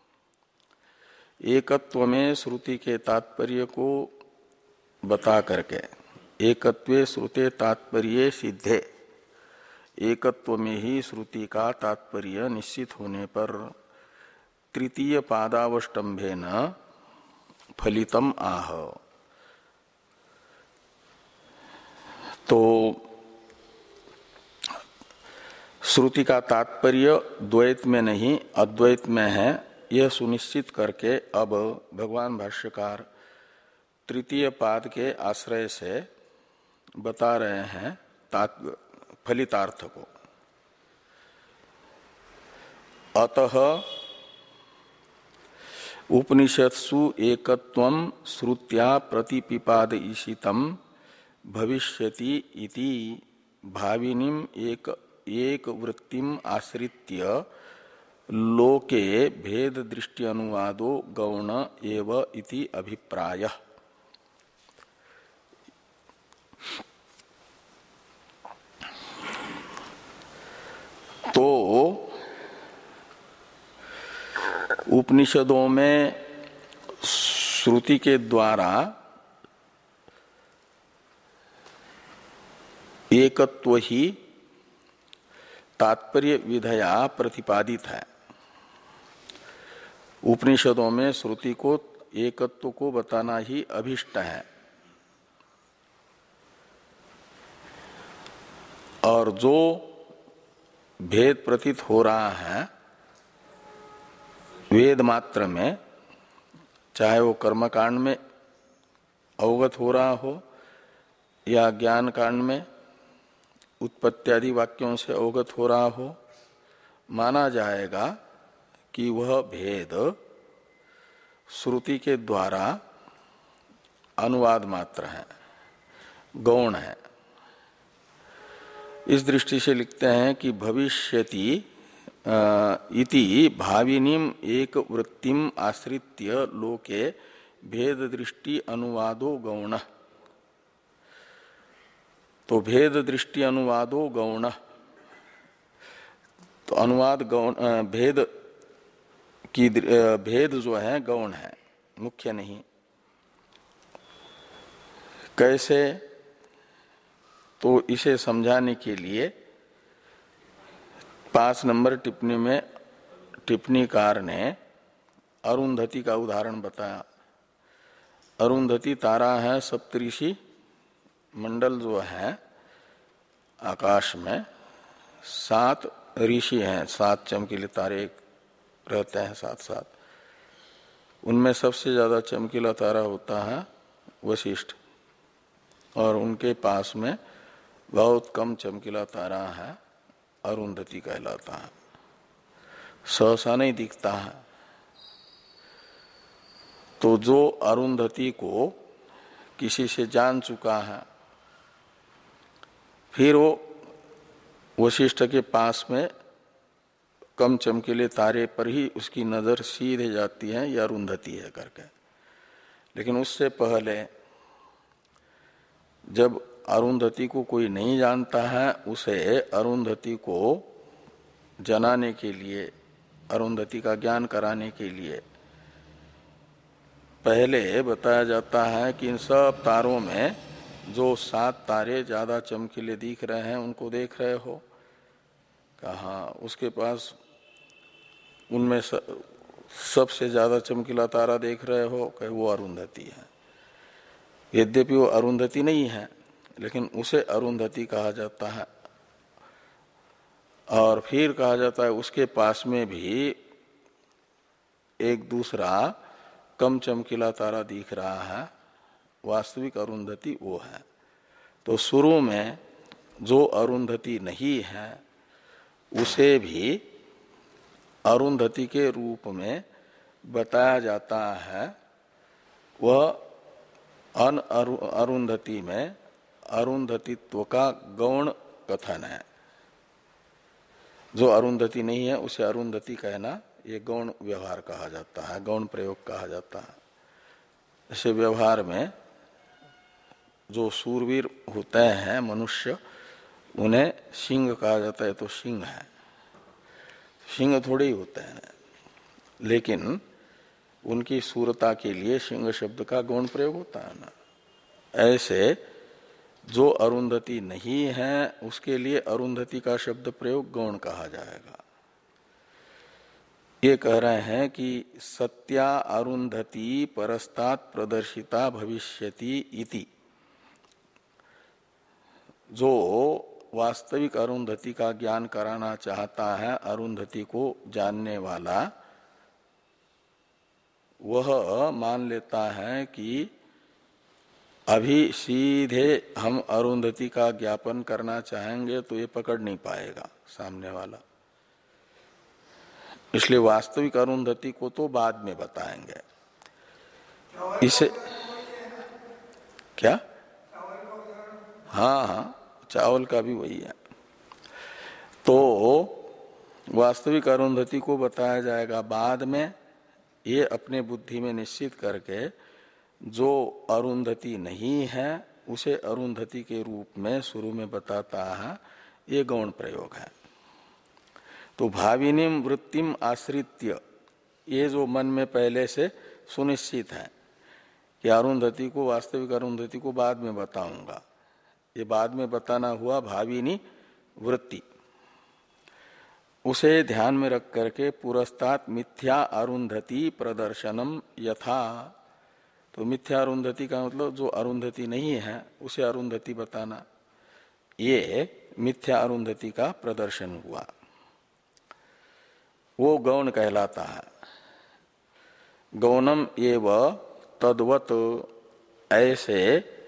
एकत्व में श्रुति के तात्पर्य को बता करके एकत्वे श्रुते तात्पर्ये सिद्धे, एकत्व में ही श्रुति का तात्पर्य निश्चित होने पर तृतीय पादावष्टंभेन फलितम आह, तो श्रुति का तात्पर्य द्वैत में नहीं अद्वैत में है, यह सुनिश्चित करके अब भगवान भाष्यकार तृतीय पाद के आश्रय से बता रहे हैं फलितार्थ को। अतः उपनिषत्सु एकत्वं श्रुत्या प्रतिपिपादयिषितं भविष्यति इति भाविनीम एक एक वृत्तिम आश्रित्य लोके भेद दृष्टि अनुवादो गौण एव इति अभिप्रायः। तो उपनिषदों में श्रुति के द्वारा एकत्व ही तात्पर्य विधया प्रतिपादित है। उपनिषदों में श्रुति को एकत्व को बताना ही अभिष्ट है, और जो भेद प्रतीत हो रहा है वेद मात्र में, चाहे वो कर्मकांड में अवगत हो रहा हो या ज्ञान कांड में उत्पत्त्यादि वाक्यों से अवगत हो रहा हो, माना जाएगा कि वह भेद श्रुति के द्वारा अनुवाद मात्र है, गौण है। इस दृष्टि से लिखते हैं कि भविष्यति इति भाविनीम एक वृत्तिम आश्रित्य लोके भेद दृष्टि अनुवादो गौण। तो भेद दृष्टि अनुवादो गौण, तो अनुवाद गौण, भेद की भेद जो है गौण है, मुख्य नहीं। कैसे? तो इसे समझाने के लिए पांच नंबर टिप्पणी में टिप्पणीकार ने अरुंधति का उदाहरण बताया। अरुंधति तारा है, सप्तऋषि मंडल जो है आकाश में, सात ऋषि हैं, सात चमकीले तारे रहते हैं साथ साथ। उनमें सबसे ज्यादा चमकीला तारा होता है वशिष्ठ, और उनके पास में बहुत कम चमकीला तारा है अरुंधति कहलाता है, सहसा नहीं दिखता है। तो जो अरुंधति को किसी से जान चुका है, फिर वो वशिष्ठ के पास में कम चमकीले तारे पर ही उसकी नजर सीधे जाती है, यह अरुंधति है करके। लेकिन उससे पहले जब अरुंधति को कोई नहीं जानता है, उसे अरुंधति को जनाने के लिए, अरुंधति का ज्ञान कराने के लिए पहले बताया जाता है कि इन सब तारों में जो सात तारे ज्यादा चमकीले दिख रहे हैं उनको देख रहे हो? कहा उसके पास उनमें सबसे ज्यादा चमकीला तारा देख रहे हो? कहे वो अरुंधति है। यद्यपि वो अरुंधति नहीं है, लेकिन उसे अरुंधति कहा जाता है। और फिर कहा जाता है उसके पास में भी एक दूसरा कम चमकीला तारा दिख रहा है, वास्तविक अरुंधति वो है। तो शुरू में जो अरुंधति नहीं है उसे भी अरुंधति के रूप में बताया जाता है। वह अन अरुंधति में अरुंधतित्व का गौण कथन है। जो अरुंधति नहीं है उसे अरुंधति कहना, ये गौण व्यवहार कहा जाता है, गौण प्रयोग कहा जाता है। ऐसे व्यवहार में जो सूरवीर होते हैं मनुष्य, उन्हें सिंह कहा जाता है, तो सिंह है। सिंह थोड़े ही होते हैं, लेकिन उनकी सूरता के लिए सिंह शब्द का गौण प्रयोग होता है ना। ऐसे जो अरुंधति नहीं है उसके लिए अरुंधति का शब्द प्रयोग गौण कहा जाएगा। ये कह रहे हैं कि सत्या अरुंधति परस्तात प्रदर्शिता भविष्यति इति। जो वास्तविक अरुंधति का ज्ञान कराना चाहता है, अरुंधति को जानने वाला, वह मान लेता है कि अभी सीधे हम अरुंधति का ज्ञापन करना चाहेंगे तो ये पकड़ नहीं पाएगा सामने वाला। इसलिए वास्तविक अरुंधति को तो बाद में बताएंगे। इसे क्या? हाँ हाँ, चावल का भी वही है। तो वास्तविक अरुंधति को बताया जाएगा बाद में। ये अपने बुद्धि में निश्चित करके जो अरुंधति नहीं है उसे अरुंधति के रूप में शुरू में बताता है, ये गौण प्रयोग है। तो भाविनीम वृत्तिम आश्रित्य, ये जो मन में पहले से सुनिश्चित है कि अरुंधति को, वास्तविक अरुंधति को बाद में बताऊंगा, ये बाद में बताना हुआ भाविनी वृत्ति। उसे ध्यान में रख करके पुरस्तात् मिथ्या अरुंधति प्रदर्शनम यथा, तो मिथ्या अरुंधति का मतलब जो अरुंधति नहीं है उसे अरुंधति बताना, ये मिथ्या अरुंधति का प्रदर्शन हुआ, वो गौण कहलाता है। गौणम एव तद्वत, ऐसे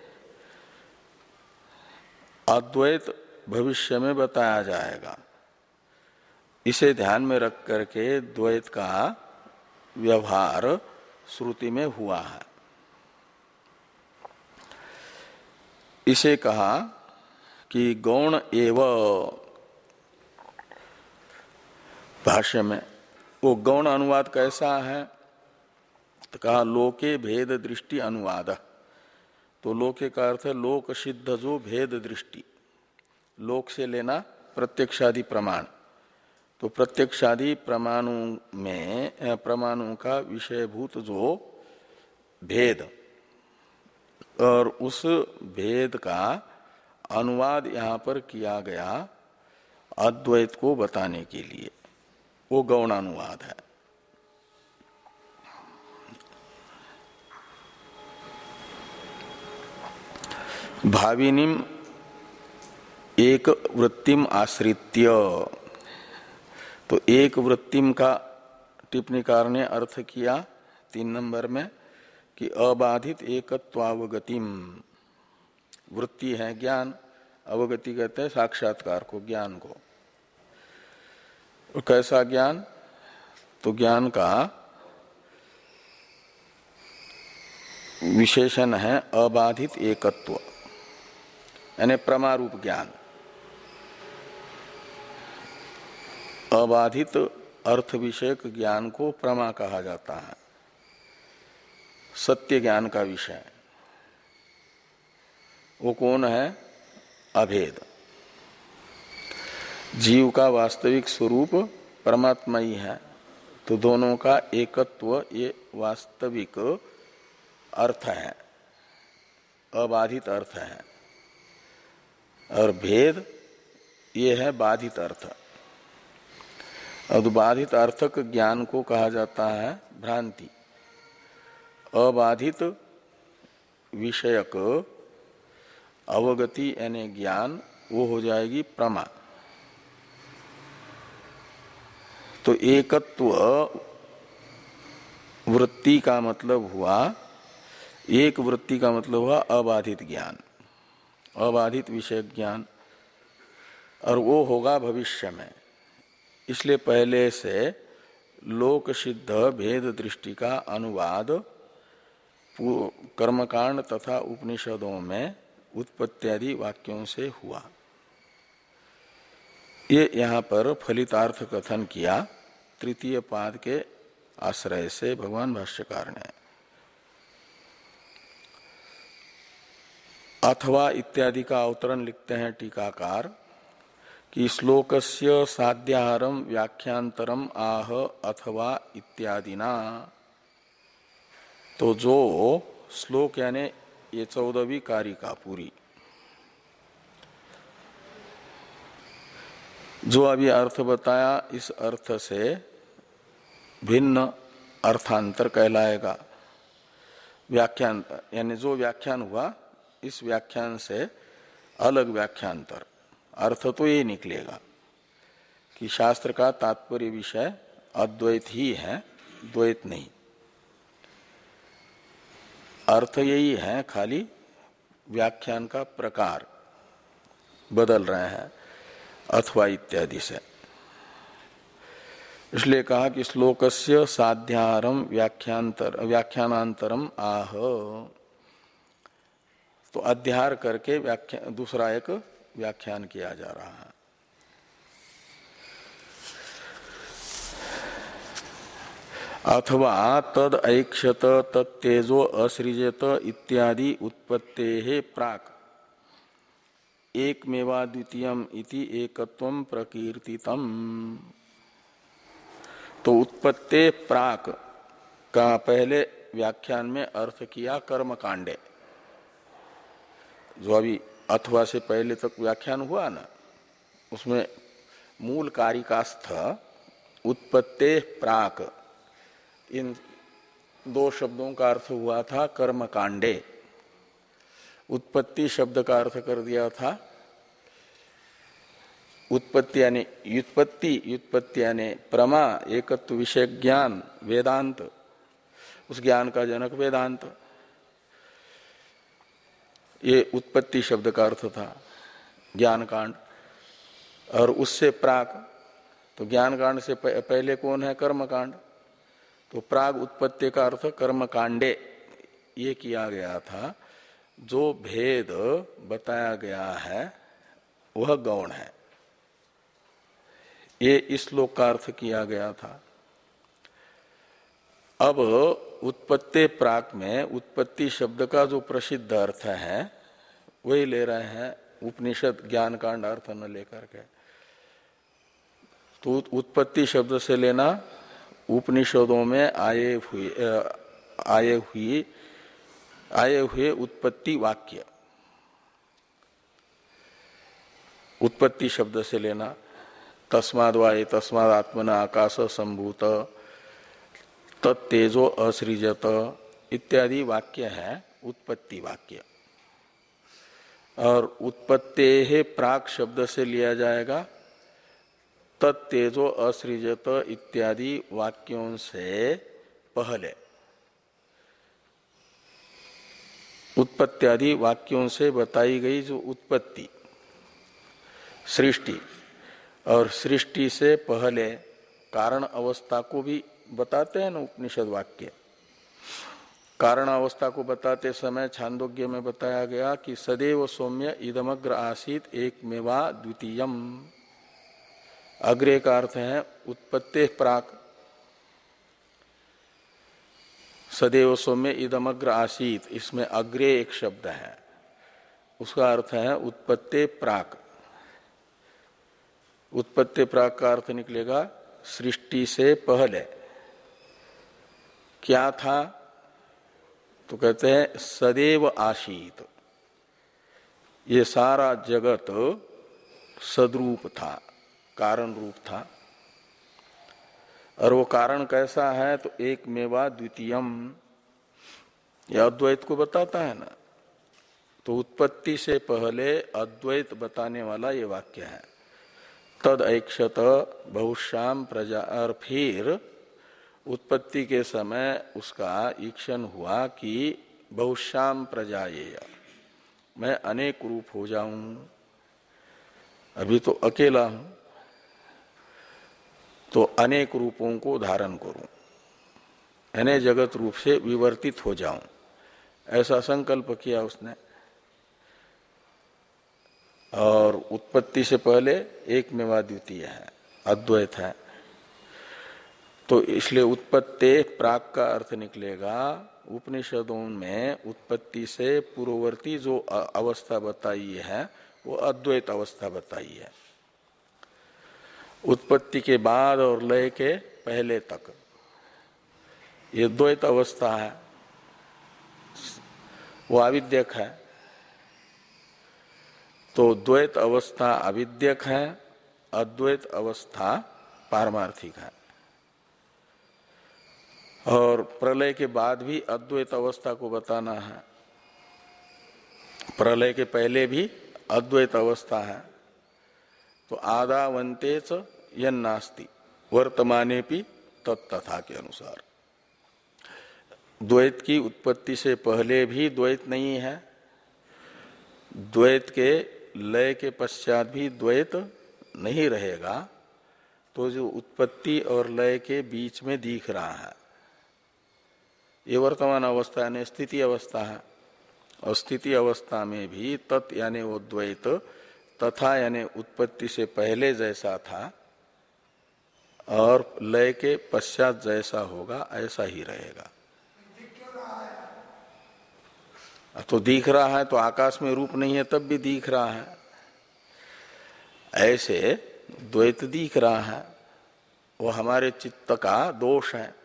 अद्वैत भविष्य में बताया जाएगा। इसे ध्यान में रख करके द्वैत का व्यवहार श्रुति में हुआ है। इसे कहा कि गौण एव, भाष्य में वो गौण अनुवाद कैसा है तो कहा लोके भेद दृष्टि अनुवाद। तो लोके का अर्थ है लोक सिद्ध जो भेद दृष्टि, लोक से लेना प्रत्यक्षादि प्रमाण, तो प्रत्यक्षादि प्रमाणों में प्रमाणों का विषयभूत जो भेद, और उस भेद का अनुवाद यहाँ पर किया गया अद्वैत को बताने के लिए, वो गौण अनुवाद है। भाविनीम एक वृत्तिम आश्रित्य, तो एक वृत्तिम का टिप्पणीकार ने अर्थ किया तीन नंबर में कि अबाधित एकत्वावगतिम, वृत्ति है ज्ञान, अवगति कहते हैं साक्षात्कार को, ज्ञान को। और कैसा ज्ञान? तो ज्ञान का विशेषण है अबाधित एकत्व, यानी प्रमारूप ज्ञान। अबाधित अर्थ विषयक ज्ञान को प्रमा कहा जाता है, सत्य ज्ञान का विषय। वो कौन है? अभेद। जीव का वास्तविक स्वरूप परमात्मा ही है, तो दोनों का एकत्व ये वास्तविक अर्थ है, अबाधित अर्थ है, और भेद ये है बाधित अर्थ। और बाधित अर्थक ज्ञान को कहा जाता है भ्रांति। अबाधित विषयक अवगति यानी ज्ञान, वो हो जाएगी प्रमा। तो एकत्व वृत्ति का मतलब हुआ, एक वृत्ति का मतलब हुआ अबाधित ज्ञान, अबाधित विषय ज्ञान, और वो होगा भविष्य में। इसलिए पहले से लोक सिद्ध भेद दृष्टि का अनुवाद कर्मकांड तथा उपनिषदों में उत्पत्त्यादि वाक्यों से हुआ। ये यहाँ पर फलितार्थ कथन किया तृतीय पाद के आश्रय से भगवान भाष्यकार ने। अथवा इत्यादि का अवतरण लिखते हैं टीकाकार कि श्लोकस्य साध्याहारम व्याख्यांतरम आह अथवा इत्यादिना। तो जो श्लोक यानी ये चौदहवीं कारिका पूरी, जो अभी अर्थ बताया, इस अर्थ से भिन्न अर्थांतर कहलाएगा। व्याख्यान यानी जो व्याख्यान हुआ, इस व्याख्यान से अलग व्याख्यांतर, अर्थ तो ये निकलेगा कि शास्त्र का तात्पर्य विषय अद्वैत ही है, द्वैत नहीं। अर्थ यही है, खाली व्याख्यान का प्रकार बदल रहे हैं अथवा इत्यादि से। इसलिए कहा कि श्लोकस्य साध्यारम व्याख्यांतर व्याख्यानांतरम आह। तो अध्यार करके व्याख्यान दूसरा एक व्याख्यान किया जा रहा है। अथवा तद ऐक्षत तत्तेजो असृजत इत्यादि उत्पत्तेः प्राक् एकमेवा द्वितीयम् इति एकत्वं प्रकीर्तितम्। तो उत्पत्ते प्राक का पहले व्याख्यान में अर्थ किया कर्म कांडे, जो अभी अथवा से पहले तक व्याख्यान हुआ ना, उसमें मूल कारिकास्थ उत्पत्ते प्राक इन दो शब्दों का अर्थ हुआ था कर्म कांडे। उत्पत्ति शब्द का अर्थ कर दिया था उत्पत्ति यानी व्युत्पत्ति, व्युत्पत्ति यानी प्रमा, एकत्व विषय ज्ञान, वेदांत, उस ज्ञान का जनक वेदांत। ये उत्पत्ति शब्द का अर्थ था ज्ञान कांड। और उससे प्राक, तो ज्ञान कांड से पहले कौन है? कर्म कांड। तो प्राग उत्पत्ति का अर्थ कर्म कांडे ये किया गया था। जो भेद बताया गया है वह गौण है, ये इस श्लोक का अर्थ किया गया था। अब उत्पत्ति प्राक में उत्पत्ति शब्द का जो प्रसिद्ध अर्थ है वही ले रहे हैं उपनिषद ज्ञान कांड अर्थ न लेकर के। तो उत्पत्ति शब्द से लेना उपनिषदों में आए हुए आए हुए आए हुए उत्पत्ति वाक्य, उत्पत्ति शब्द से लेना तस्माद् वाये तस्माद् आत्मना आकाश संभूत तत्तेजो असृजत इत्यादि वाक्य है उत्पत्ति वाक्य। और उत्पत्तेः प्राक शब्द से लिया जाएगा तत्तेजो असृजत इत्यादि वाक्यों से पहले, उत्पत्त्यादि वाक्यों से बताई गई जो उत्पत्ति सृष्टि, और सृष्टि से पहले कारण अवस्था को भी बताते हैं ना उपनिषद वाक्य। कारण अवस्था को बताते समय छांदोग्य में बताया गया कि सदैव सौम्य इदमग्र आसीत एकमेवा द्वितीयम। अग्रे का अर्थ है उत्पत्ति प्राक। सदैव सौम्य इदमग्र आसीत, इसमें अग्रे एक शब्द है, उसका अर्थ है उत्पत्ति प्राक। उत्पत्ति प्राक का अर्थ निकलेगा सृष्टि से पहले क्या था? तो कहते हैं सदैव आशीत, ये सारा जगत सद्रूप था, कारण रूप था। और वो कारण कैसा है? तो एक मेवा द्वितीयम, यह अद्वैत को बताता है ना। तो उत्पत्ति से पहले अद्वैत बताने वाला ये वाक्य है तद ऐक्षत बहुश्याम प्रजा। और फिर उत्पत्ति के समय उसका ईक्षण हुआ कि बहुश्याम प्रजायेय, मैं अनेक रूप हो जाऊं, अभी तो अकेला हूं, तो अनेक रूपों को धारण करूं, यानी जगत रूप से विवर्तित हो जाऊं, ऐसा संकल्प किया उसने। और उत्पत्ति से पहले एक मेवा द्वितीय है, अद्वैत है। तो इसलिए उत्पत्ति प्राक का अर्थ निकलेगा उपनिषदों में उत्पत्ति से पूर्ववर्ती जो अवस्था बताई है वो अद्वैत अवस्था बताई है। उत्पत्ति के बाद और लय के पहले तक ये द्वैत अवस्था है, वो अविद्यक है। तो द्वैत अवस्था अविद्यक है, अद्वैत अवस्था पारमार्थिक है। और प्रलय के बाद भी अद्वैत अवस्था को बताना है, प्रलय के पहले भी अद्वैत अवस्था है। तो आदावंतेच यन्नास्ति वर्तमानेपि तत्तथा के अनुसार द्वैत की उत्पत्ति से पहले भी द्वैत नहीं है, द्वैत के लय के पश्चात भी द्वैत नहीं रहेगा, तो जो उत्पत्ति और लय के बीच में दिख रहा है ये वर्तमान अवस्था यानी स्थिति अवस्था है। और स्थिति अवस्था में भी तत् यानी वो द्वैत तथा यानी उत्पत्ति से पहले जैसा था और लय के पश्चात जैसा होगा ऐसा ही रहेगा। तो दिख रहा है तो आकाश में रूप नहीं है तब भी दिख रहा है, ऐसे द्वैत दिख रहा है। वो हमारे चित्त का दोष है।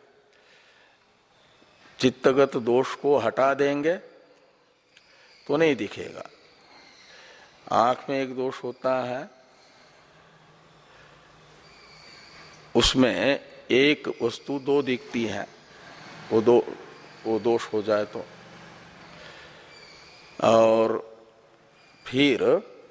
चित्तगत दोष को हटा देंगे तो नहीं दिखेगा। आंख में एक दोष होता है, उसमें एक वस्तु दो दिखती है, वो दो वो दोष हो जाए तो, और फिर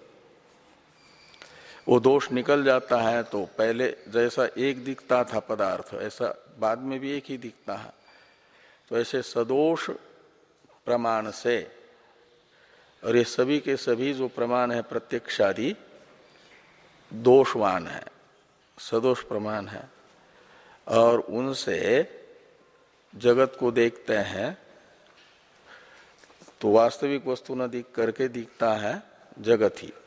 वो दोष निकल जाता है तो पहले जैसा एक दिखता था पदार्थ ऐसा बाद में भी एक ही दिखता है। तो ऐसे सदोष प्रमाण से, और ये सभी के सभी जो प्रमाण है प्रत्यक्षादि दोषवान है, सदोष प्रमाण है, और उनसे जगत को देखते हैं तो वास्तविक वस्तु न दिख करके दिखता है जगत ही।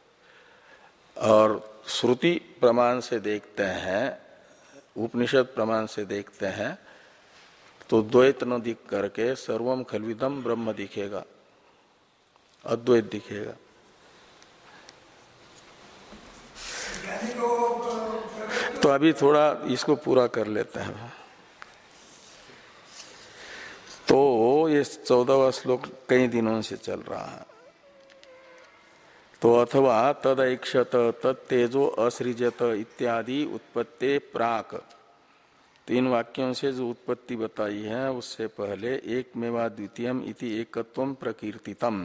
और श्रुति प्रमाण से देखते हैं, उपनिषद प्रमाण से देखते हैं तो द्वैत न दिख करके सर्वम खल्विदम ब्रह्म दिखेगा, अद्वैत दिखेगा। तो अभी थोड़ा इसको पूरा कर लेते हैं। तो ये चौदहवां श्लोक कई दिनों से चल रहा है। तो अथवा तदैक्षत तत्तेजो असृजत इत्यादि उत्पत्ति प्राक, तीन वाक्यों से जो उत्पत्ति बताई है उससे पहले एकमेवा द्वितीयम इति एकत्वम प्रकीर्तितम,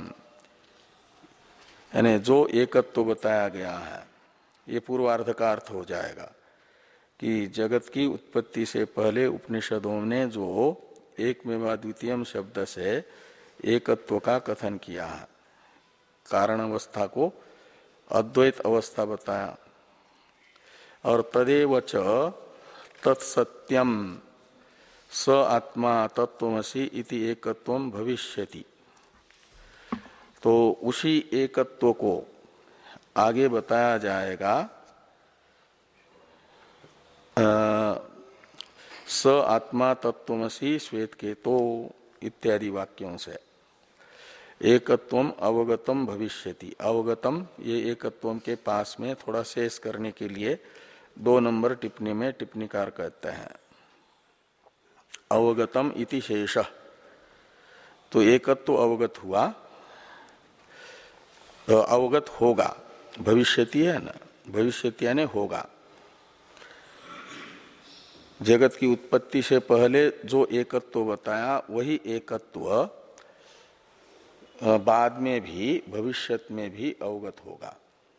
यानी जो एकत्व बताया गया है ये पूर्वार्ध का अर्थ हो जाएगा कि जगत की उत्पत्ति से पहले उपनिषदों ने जो एकमेवा द्वितीयम शब्द से एकत्व का कथन किया है, कारण अवस्था को अद्वैत अवस्था बताया, और तदेव च तत्सत्यम स आत्मा तत्वमसि इति एकत्वम भविष्यति। तो उसी एकत्व को आगे बताया जाएगा स आत्मा तत्वमसि श्वेत केतो इत्यादि वाक्यों से। एकत्वम अवगतम भविष्यति, अवगतम ये एकत्वम के पास में थोड़ा शेष करने के लिए दो नंबर टिप्पणी में टिप्पणीकार कहते हैं अवगतम इति शेषः। तो एकत्व अवगत हुआ, अवगत होगा, भविष्यति है ना, भविष्यति यानी होगा। जगत की उत्पत्ति से पहले जो एकत्व बताया वही एकत्व बाद में भी भविष्यत में भी अवगत होगा।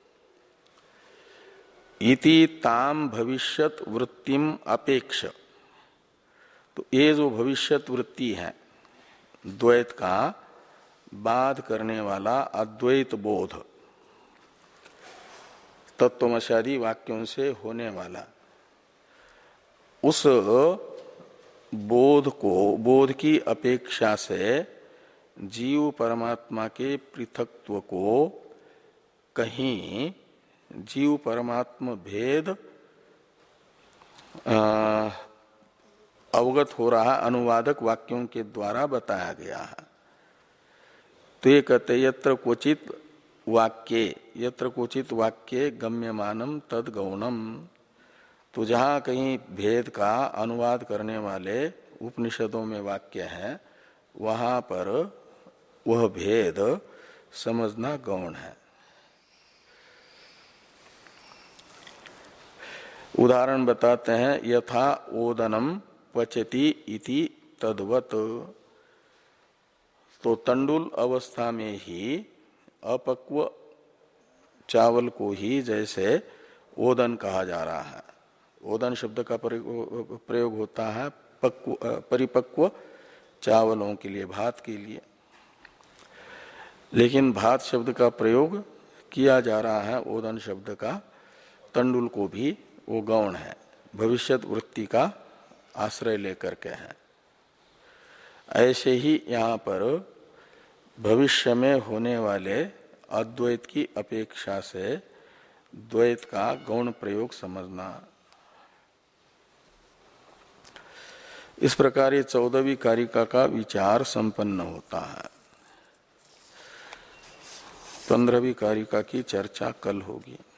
इति ताम भविष्यत वृत्तिम अपेक्ष, तो ये जो भविष्यत वृत्ति है द्वैत का बाध करने वाला अद्वैत बोध, तत्वमशादी वाक्यों से होने वाला, उस बोध को, बोध की अपेक्षा से जीव परमात्मा के पृथक्त्व को कहीं जीव परमात्मा भेद अवगत हो रहा अनुवादक वाक्यों के द्वारा बताया गया है। तो ये कहते यत्र क्वचित वाक्ये, यत्र क्वचित वाक्ये गम्यमानम तद गौणम, तो जहाँ कहीं भेद का अनुवाद करने वाले उपनिषदों में वाक्य है वहां पर वह भेद समझना गौण है। उदाहरण बताते हैं यथा ओदनम पचति इति तद्वत, तो तंडुल अवस्था में ही अपक्व चावल को ही जैसे ओदन कहा जा रहा है। ओदन शब्द का प्रयोग होता है पक्व, परिपक्व चावलों के लिए, भात के लिए, लेकिन भात शब्द का प्रयोग किया जा रहा है ओदन शब्द का तंडुल को भी वो गौण है, भविष्यत वृत्ति का आश्रय लेकर के है। ऐसे ही यहाँ पर भविष्य में होने वाले अद्वैत की अपेक्षा से द्वैत का गौण प्रयोग समझना। इस प्रकार ये चौदहवीं कारिका का विचार संपन्न होता है। पंद्रहवीं कारिका की चर्चा कल होगी।